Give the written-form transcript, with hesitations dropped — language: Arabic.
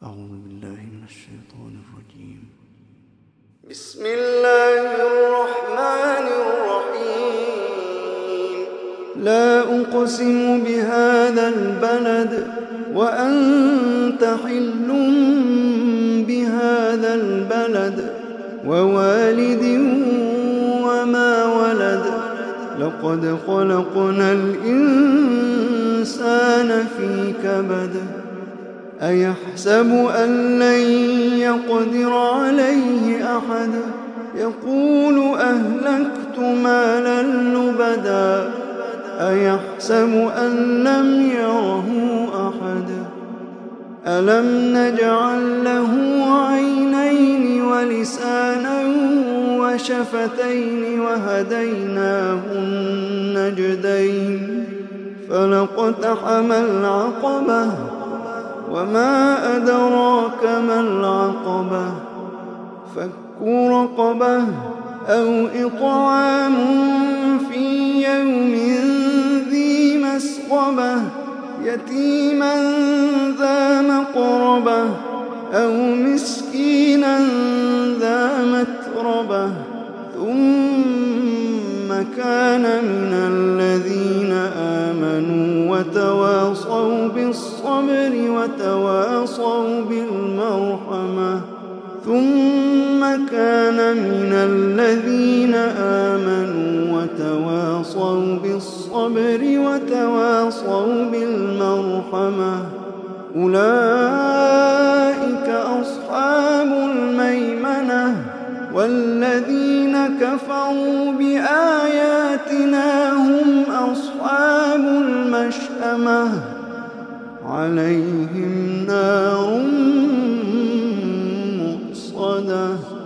أعوذ بالله من الشيطان الرجيم. بسم الله الرحمن الرحيم. لا أقسم بهذا البلد وأنت حل بهذا البلد ووالد وما ولد لقد خلقنا الإنسان في كبد أيحسب أن لن يقدر عليه أحد يقول أهلكت مالا لبدا أيحسب أن لم يره أحد ألم نجعل له عينين ولسانا وشفتين وهديناه النجدين فلاقتحم العقبة وما أدراك ما العقبة فك رقبة أو إطعام في يوم ذي مسغبة يتيما ذا مقربة أو مسكينا ذا متربة ثم كان من الذين آمنوا وتواصوا بالصبر وتواصوا بالمرحمة ثم كان من الذين آمنوا وتواصوا بالصبر وتواصوا بالمرحمة أولئك أصحاب الميمنة والذين كفروا بآياتنا هم أصحاب المشأمة عليهم نار مؤصدة.